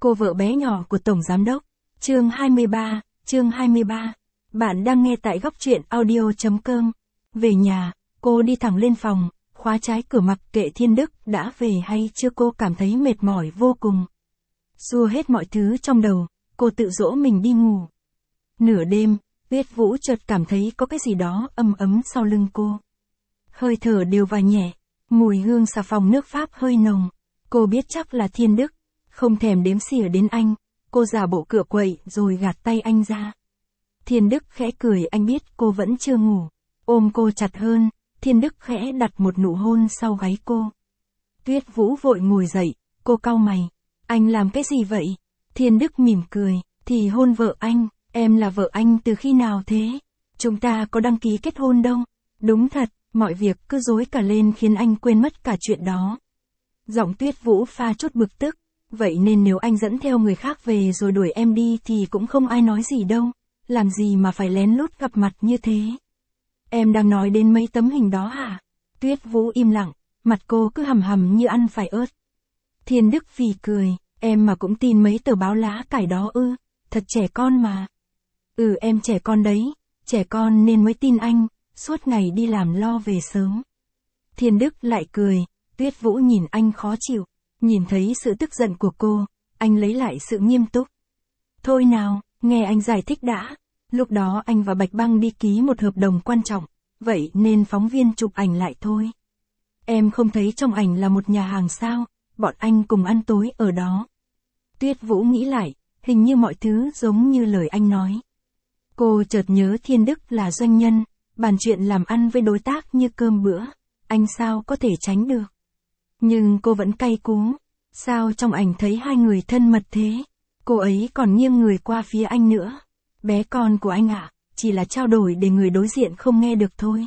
cô vợ bé nhỏ của Tổng Giám Đốc. Chương 23. Bạn đang nghe tại góc truyện audio.com. Về nhà, cô đi thẳng lên phòng, khóa trái cửa mặc kệ Thiên Đức đã về hay chưa, cô cảm thấy mệt mỏi vô cùng. Xua hết mọi thứ trong đầu, cô tự dỗ mình đi ngủ. Nửa đêm, Tuyết Vũ chợt cảm thấy có cái gì đó ấm ấm sau lưng cô. Hơi thở đều và nhẹ, mùi hương xà phòng nước Pháp hơi nồng. Cô biết chắc là Thiên Đức, không thèm đếm xỉa đến anh. Cô giả bộ cựa quậy rồi gạt tay anh ra. Thiên Đức khẽ cười, anh biết cô vẫn chưa ngủ. Ôm cô chặt hơn, Thiên Đức khẽ đặt một nụ hôn sau gáy cô. Tuyết Vũ vội ngồi dậy, cô cau mày. Anh làm cái gì vậy? Thiên Đức mỉm cười, thì hôn vợ anh, em là vợ anh từ khi nào thế? Chúng ta có đăng ký kết hôn đâu. Đúng thật, mọi việc cứ rối cả lên khiến anh quên mất cả chuyện đó. Giọng Tuyết Vũ pha chút bực tức. Vậy nên nếu anh dẫn theo người khác về rồi đuổi em đi thì cũng không ai nói gì đâu. Làm gì mà phải lén lút gặp mặt như thế? Em đang nói đến mấy tấm hình đó hả? Tuyết Vũ im lặng, mặt cô cứ hầm hầm như ăn phải ớt. Thiên Đức phì cười, em mà cũng tin mấy tờ báo lá cải đó ư? Thật trẻ con mà. Ừ, em trẻ con đấy, trẻ con nên mới tin anh, suốt ngày đi làm lo về sớm. Thiên Đức lại cười, Tuyết Vũ nhìn anh khó chịu. Nhìn thấy sự tức giận của cô, anh lấy lại sự nghiêm túc. Thôi nào, nghe anh giải thích đã. Lúc đó anh và Bạch Băng đi ký một hợp đồng quan trọng, vậy nên phóng viên chụp ảnh lại thôi. Em không thấy trong ảnh là một nhà hàng sao, bọn anh cùng ăn tối ở đó. Tuyết Vũ nghĩ lại, hình như mọi thứ giống như lời anh nói. Cô chợt nhớ Thiên Đức là doanh nhân, bàn chuyện làm ăn với đối tác như cơm bữa, anh sao có thể tránh được. Nhưng cô vẫn cay cú, sao trong ảnh thấy hai người thân mật thế? Cô ấy còn nghiêng người qua phía anh nữa. Bé con của anh ạ, chỉ là trao đổi để người đối diện không nghe được thôi.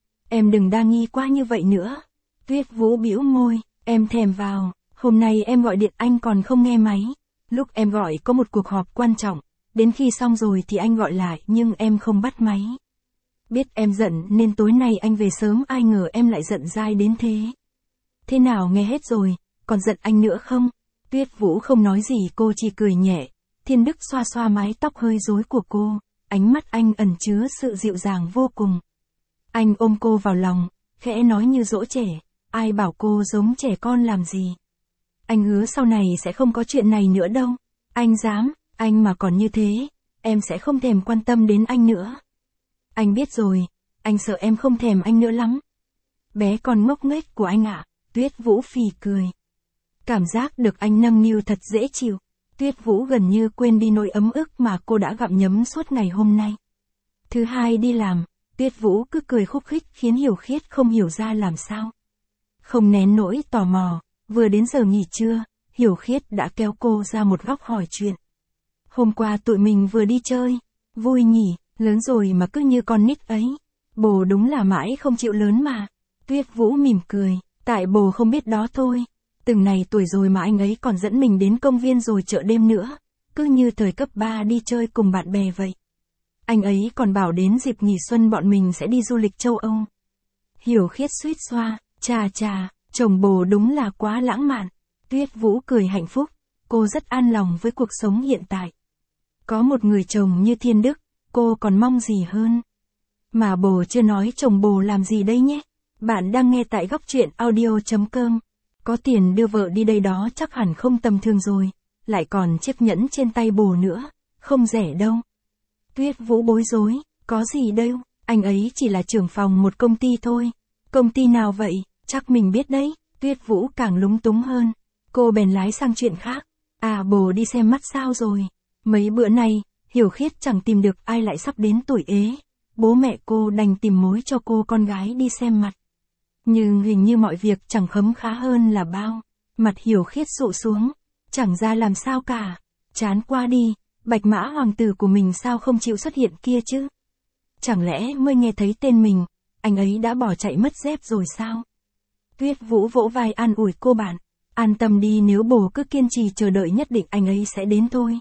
Em đừng đa nghi quá như vậy nữa. Tuyết Vũ bĩu môi, em thèm vào, hôm nay em gọi điện anh còn không nghe máy. Lúc em gọi có một cuộc họp quan trọng, đến khi xong rồi thì anh gọi lại nhưng em không bắt máy. Biết em giận nên tối nay anh về sớm, ai ngờ em lại giận dai đến thế. Thế nào, nghe hết rồi, còn giận anh nữa không? Tuyết Vũ không nói gì, cô chỉ cười nhẹ. Thiên Đức xoa xoa mái tóc hơi rối của cô, ánh mắt anh ẩn chứa sự dịu dàng vô cùng. Anh ôm cô vào lòng, khẽ nói như dỗ trẻ, ai bảo cô giống trẻ con làm gì. Anh hứa sau này sẽ không có chuyện này nữa đâu. Anh dám, anh mà còn như thế, em sẽ không thèm quan tâm đến anh nữa. Anh biết rồi, anh sợ em không thèm anh nữa lắm. Bé con ngốc nghếch của anh ạ. Tuyết Vũ phì cười. Cảm giác được anh nâng niu thật dễ chịu. Tuyết Vũ gần như quên đi nỗi ấm ức mà cô đã gặm nhấm suốt ngày hôm nay. Thứ hai đi làm, Tuyết Vũ cứ cười khúc khích khiến Hiểu Khiết không hiểu ra làm sao. Không nén nỗi tò mò, vừa đến giờ nghỉ trưa, Hiểu Khiết đã kéo cô ra một góc hỏi chuyện. Hôm qua tụi mình vừa đi chơi, vui nhỉ, lớn rồi mà cứ như con nít ấy. Bồ đúng là mãi không chịu lớn mà. Tuyết Vũ mỉm cười. Tại bồ không biết đó thôi. Từng này tuổi rồi mà anh ấy còn dẫn mình đến công viên rồi chợ đêm nữa. Cứ như thời cấp 3 đi chơi cùng bạn bè vậy. Anh ấy còn bảo đến dịp nghỉ xuân bọn mình sẽ đi du lịch châu Âu. Hiểu Khiết suýt xoa, chà, chồng bồ đúng là quá lãng mạn. Tuyết Vũ cười hạnh phúc, cô rất an lòng với cuộc sống hiện tại. Có một người chồng như Thiên Đức, cô còn mong gì hơn. Mà bồ chưa nói chồng bồ làm gì đây nhé. Bạn đang nghe tại góc truyện audio.com. Có tiền đưa vợ đi đây đó chắc hẳn không tầm thường rồi. Lại còn chiếc nhẫn trên tay bồ nữa. Không rẻ đâu. Tuyết Vũ bối rối. Có gì đâu. Anh ấy chỉ là trưởng phòng một công ty thôi. Công ty nào vậy? Chắc mình biết đấy. Tuyết Vũ càng lúng túng hơn. Cô bèn lái sang chuyện khác. À, bồ đi xem mắt sao rồi? Mấy bữa nay, Hiểu Khiết chẳng tìm được ai, lại sắp đến tuổi ế. Bố mẹ cô đành tìm mối cho cô con gái đi xem mặt. Nhưng hình như mọi việc chẳng khấm khá hơn là bao. Mặt Hiểu Khiết sụ xuống. Chẳng ra làm sao cả. Chán qua đi, Bạch Mã hoàng tử của mình sao không chịu xuất hiện kia chứ? Chẳng lẽ mới nghe thấy tên mình, anh ấy đã bỏ chạy mất dép rồi sao? Tuyết Vũ vỗ vai an ủi cô bạn. An tâm đi, nếu bồ cứ kiên trì chờ đợi nhất định anh ấy sẽ đến thôi.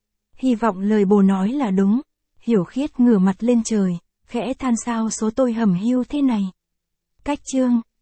Hy vọng lời bồ nói là đúng. Hiểu Khiết ngửa mặt lên trời, khẽ than sao số tôi hầm hiu thế này. Cách chương